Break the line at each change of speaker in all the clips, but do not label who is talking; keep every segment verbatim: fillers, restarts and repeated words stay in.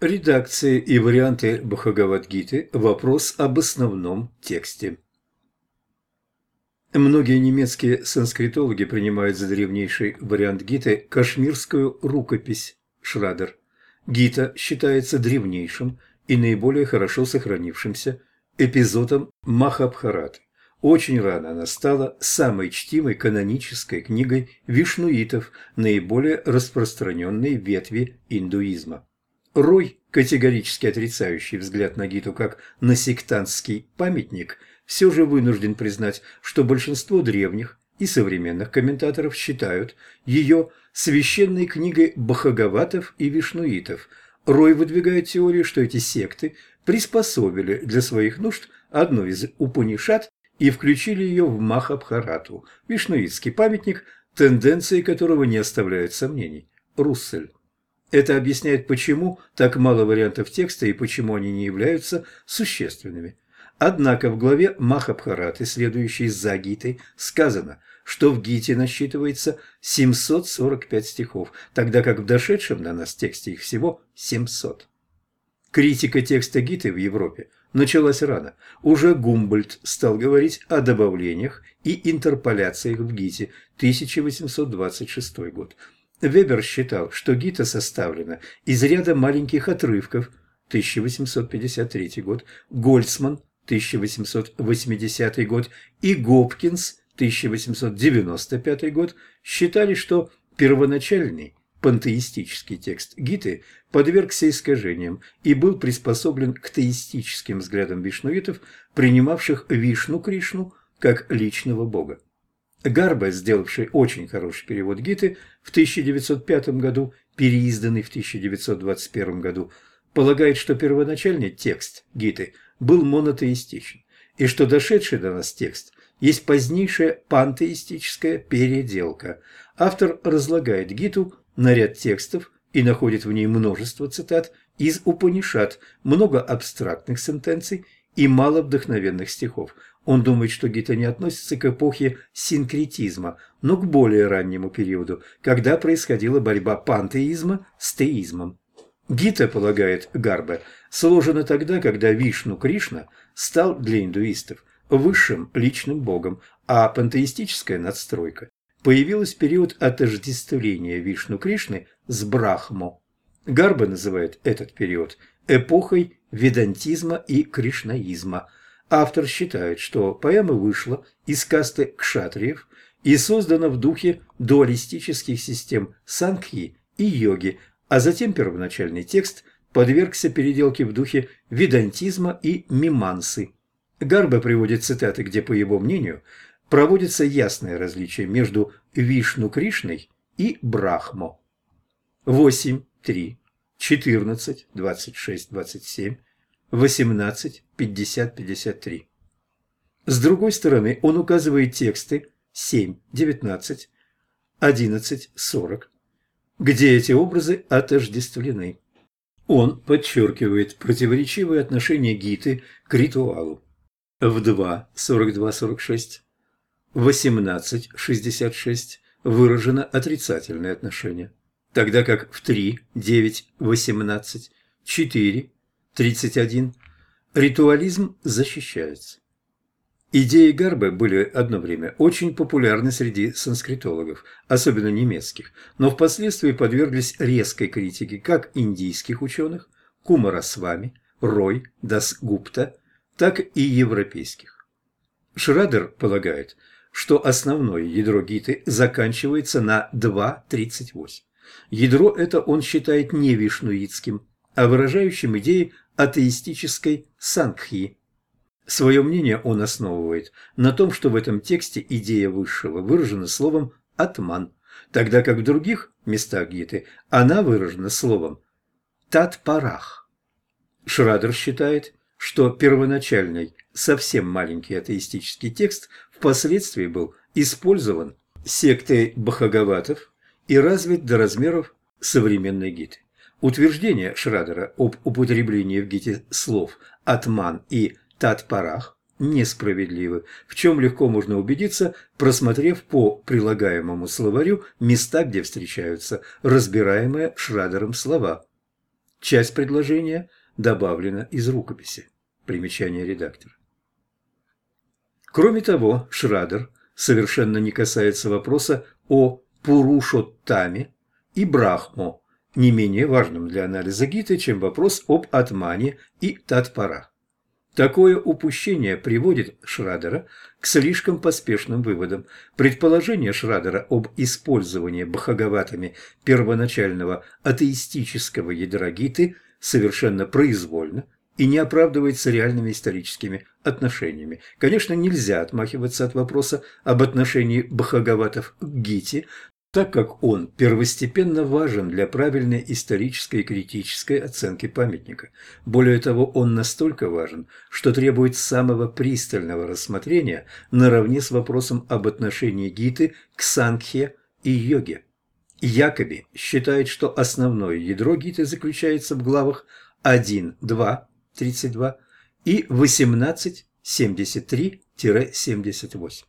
Редакции и варианты Бхагавад-гиты. Вопрос об основном тексте. Многие немецкие санскритологи принимают за древнейший вариант гиты кашмирскую рукопись Шрадер. Гита считается древнейшим и наиболее хорошо сохранившимся эпизодом Махабхараты. Очень рано она стала самой чтимой канонической книгой вишнуитов, наиболее распространенной ветви индуизма. Рой, категорически отрицающий взгляд на Гиту как на сектантский памятник, все же вынужден признать, что большинство древних и современных комментаторов считают ее священной книгой бхагаватов и вишнуитов. Рой выдвигает теорию, что эти секты приспособили для своих нужд одну из Упанишад и включили ее в Махабхарату, вишнуитский памятник, тенденции которого не оставляют сомнений. Руссель. Это объясняет, почему так мало вариантов текста и почему они не являются существенными. Однако в главе Махабхараты, следующей за Гитой, сказано, что в Гите насчитывается семьсот сорок пять стихов, тогда как в дошедшем до нас тексте их всего семьсот. Критика текста Гиты в Европе началась рано. Уже Гумбольдт стал говорить о добавлениях и интерполяциях в Гите, тысяча восемьсот двадцать шестой год. Вебер считал, что Гита составлена из ряда маленьких отрывков, тысяча восемьсот пятьдесят третий год, Гольцман, тысяча восемьсот восьмидесятый год и Гопкинс, тысяча восемьсот девяносто пятый год, считали, что первоначальный пантеистический текст Гиты подвергся искажениям и был приспособлен к теистическим взглядам вишнуитов, принимавших Вишну Кришну как личного бога. Гарбе, сделавший очень хороший перевод Гиты в тысяча девятьсот пятом году, переизданный в тысяча девятьсот двадцать первом году, полагает, что первоначальный текст Гиты был монотеистичен, и что дошедший до нас текст есть позднейшая пантеистическая переделка. Автор разлагает Гиту на ряд текстов и находит в ней множество цитат из Упанишад, много абстрактных сентенций и мало вдохновенных стихов. Он думает, что Гита не относится к эпохе синкретизма, но к более раннему периоду, когда происходила борьба пантеизма с теизмом. Гита, полагает Гарбе, сложена тогда, когда Вишну Кришна стал для индуистов высшим личным богом, а пантеистическая надстройка появилась в период отождествления Вишну Кришны с Брахмо. Гарбе называет этот период эпохой ведантизма и кришнаизма. Автор считает, что поэма вышла из касты кшатриев и создана в духе дуалистических систем сангхи и йоги, а затем первоначальный текст подвергся переделке в духе ведантизма и мимансы. Гарбе приводит цитаты, где, по его мнению, проводится ясное различие между Вишну Кришной и Брахмо. восемь, три, четырнадцать, двадцать шесть, двадцать семь, восемнадцать, пятьдесят, пятьдесят три. С другой стороны, он указывает тексты семь, девятнадцать, одиннадцать, сорок, где эти образы отождествлены. Он подчеркивает противоречивые отношения Гиты к ритуалу. В два, сорок два, сорок шесть, восемнадцать, шестьдесят шесть выражено отрицательное отношение, тогда как в три, девять, восемнадцать, четыре, тридцать один ритуализм защищается. Идеи Гарбе были одно время очень популярны среди санскритологов, особенно немецких, но впоследствии подверглись резкой критике как индийских ученых Кумарасвами, Рой, Дасгупта, так и европейских. Шрадер полагает, что основное ядро Гиты заканчивается на два тридцать восемь. Ядро это он считает не вишнуитским, а выражающим идеи атеистической сангхи. Свое мнение он основывает на том, что в этом тексте идея высшего выражена словом «атман», тогда как в других местах Гиты она выражена словом «татпарах». Шрадер считает, что первоначальный, совсем маленький атеистический текст впоследствии был использован сектой бхагаватов и развит до размеров современной Гиты. Утверждение Шрадера об употреблении в Гите слов «атман» и «татпарах» несправедливы, в чем легко можно убедиться, просмотрев по прилагаемому словарю места, где встречаются разбираемые Шрадером слова. Часть предложения добавлена из рукописи. Примечание редактора. Кроме того, Шрадер совершенно не касается вопроса о Пурушоттаме и Брахмо, не менее важным для анализа Гиты, чем вопрос об Атмане и Татпарах. Такое упущение приводит Шрадера к слишком поспешным выводам. Предположение Шрадера об использовании бхагаватами первоначального атеистического ядра Гиты совершенно произвольно и не оправдывается реальными историческими отношениями. Конечно, нельзя отмахиваться от вопроса об отношении бхагаватов к Гите, так как он первостепенно важен для правильной исторической и критической оценки памятника. Более того, он настолько важен, что требует самого пристального рассмотрения наравне с вопросом об отношении Гиты к Сангхе и йоге. Якоби считает, что основное ядро Гиты заключается в главах один, два, тридцать два и восемнадцать, семьдесят три — семьдесят восемь.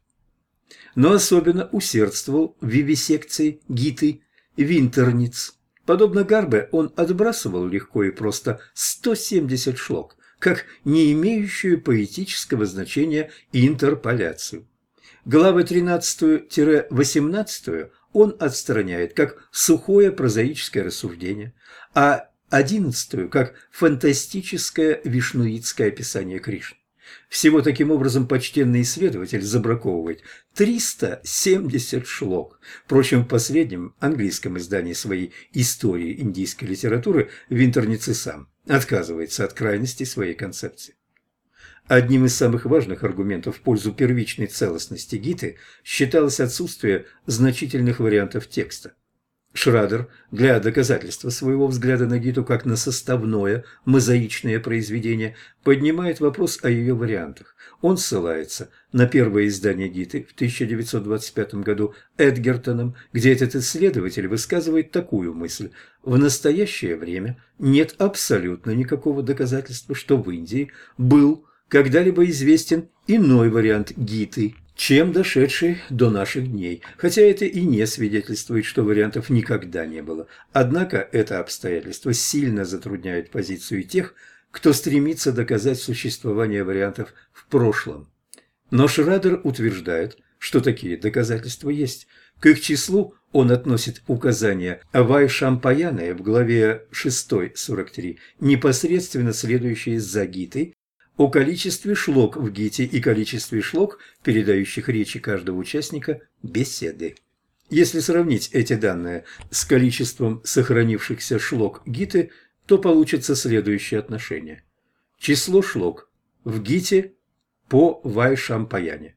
Но особенно усердствовал в вивисекции Гиты Винтерниц. Подобно Гарбе, он отбрасывал легко и просто сто семьдесят шлок, как не имеющую поэтического значения интерполяцию. Главы тринадцать-восемнадцать он отстраняет как сухое прозаическое рассуждение, а одиннадцатую как фантастическое вишнуитское описание Кришны. Всего таким образом почтенный исследователь забраковывает триста семьдесят шлок. Впрочем, в последнем английском издании своей «Истории индийской литературы» Винтерниц и сам отказывается от крайности своей концепции. Одним из самых важных аргументов в пользу первичной целостности Гиты считалось отсутствие значительных вариантов текста. Шрадер для доказательства своего взгляда на Гиту как на составное мозаичное произведение поднимает вопрос о ее вариантах. Он ссылается на первое издание Гиты в тысяча девятьсот двадцать пятом году Эдгертоном, где этот исследователь высказывает такую мысль: в настоящее время нет абсолютно никакого доказательства, что в Индии был когда-либо известен иной вариант Гиты, чем дошедший до наших дней, хотя это и не свидетельствует, что вариантов никогда не было. Однако это обстоятельство сильно затрудняет позицию тех, кто стремится доказать существование вариантов в прошлом. Но Шрадер утверждает, что такие доказательства есть. К их числу он относит указания Вайшампаяны в главе шесть сорок три, непосредственно следующие за Гитой, о количестве шлок в Гите и количестве шлок, передающих речи каждого участника беседы. Если сравнить эти данные с количеством сохранившихся шлок Гиты, то получится следующее отношение. Число шлок в Гите по Вайшампаяне.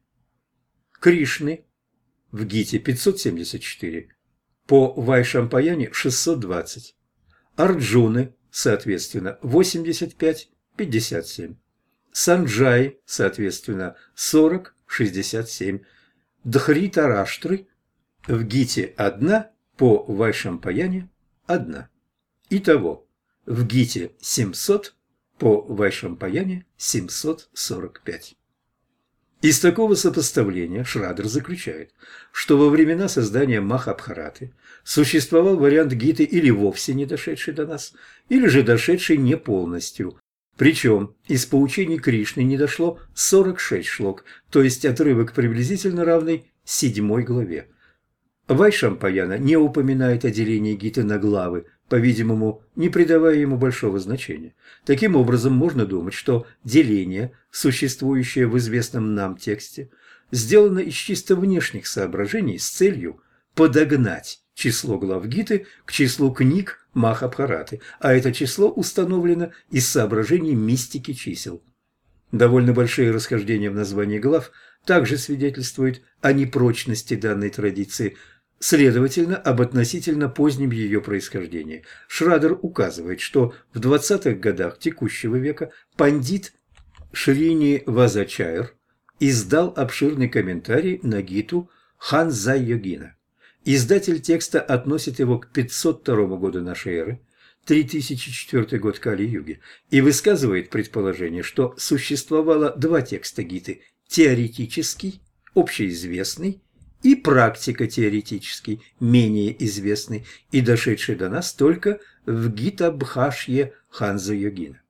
Кришны в Гите пятьсот семьдесят четыре, по Вайшампаяне шестьсот двадцать. Арджуны, соответственно, восемьдесят пять, пятьдесят семь. Санджай, соответственно, сорок, шестьдесят семь. Дхритараштры в Гите одна, по Вайшампаяне одна. Итого в Гите семьсот, по Вайшампаяне семьсот сорок пять. Из такого сопоставления Шрадер заключает, что во времена создания Махабхараты существовал вариант Гиты или вовсе не дошедший до нас, или же дошедший не полностью. Причем из поучений Кришны не дошло сорок шесть шлок, то есть отрывок приблизительно равный седьмой главе. Вайшампаяна не упоминает о делении Гиты на главы, по-видимому, не придавая ему большого значения. Таким образом, можно думать, что деление, существующее в известном нам тексте, сделано из чисто внешних соображений с целью подогнать число глав Гиты к числу книг Махабхараты, а это число установлено из соображений мистики чисел. Довольно большие расхождения в названии глав также свидетельствуют о непрочности данной традиции, следовательно, об относительно позднем ее происхождении. Шрадер указывает, что в двадцатых годах текущего века пандит Шрини Вазачайр издал обширный комментарий на Гиту Ханза-йогина. Издатель текста относит его к пятьсот второму году нашей эры, три тысячи четвёртый год Кали-юги, и высказывает предположение, что существовало два текста Гиты – теоретический, общеизвестный, и практико-теоретический, менее известный, и дошедший до нас только в Гита-Бхашье Ханза Йогина.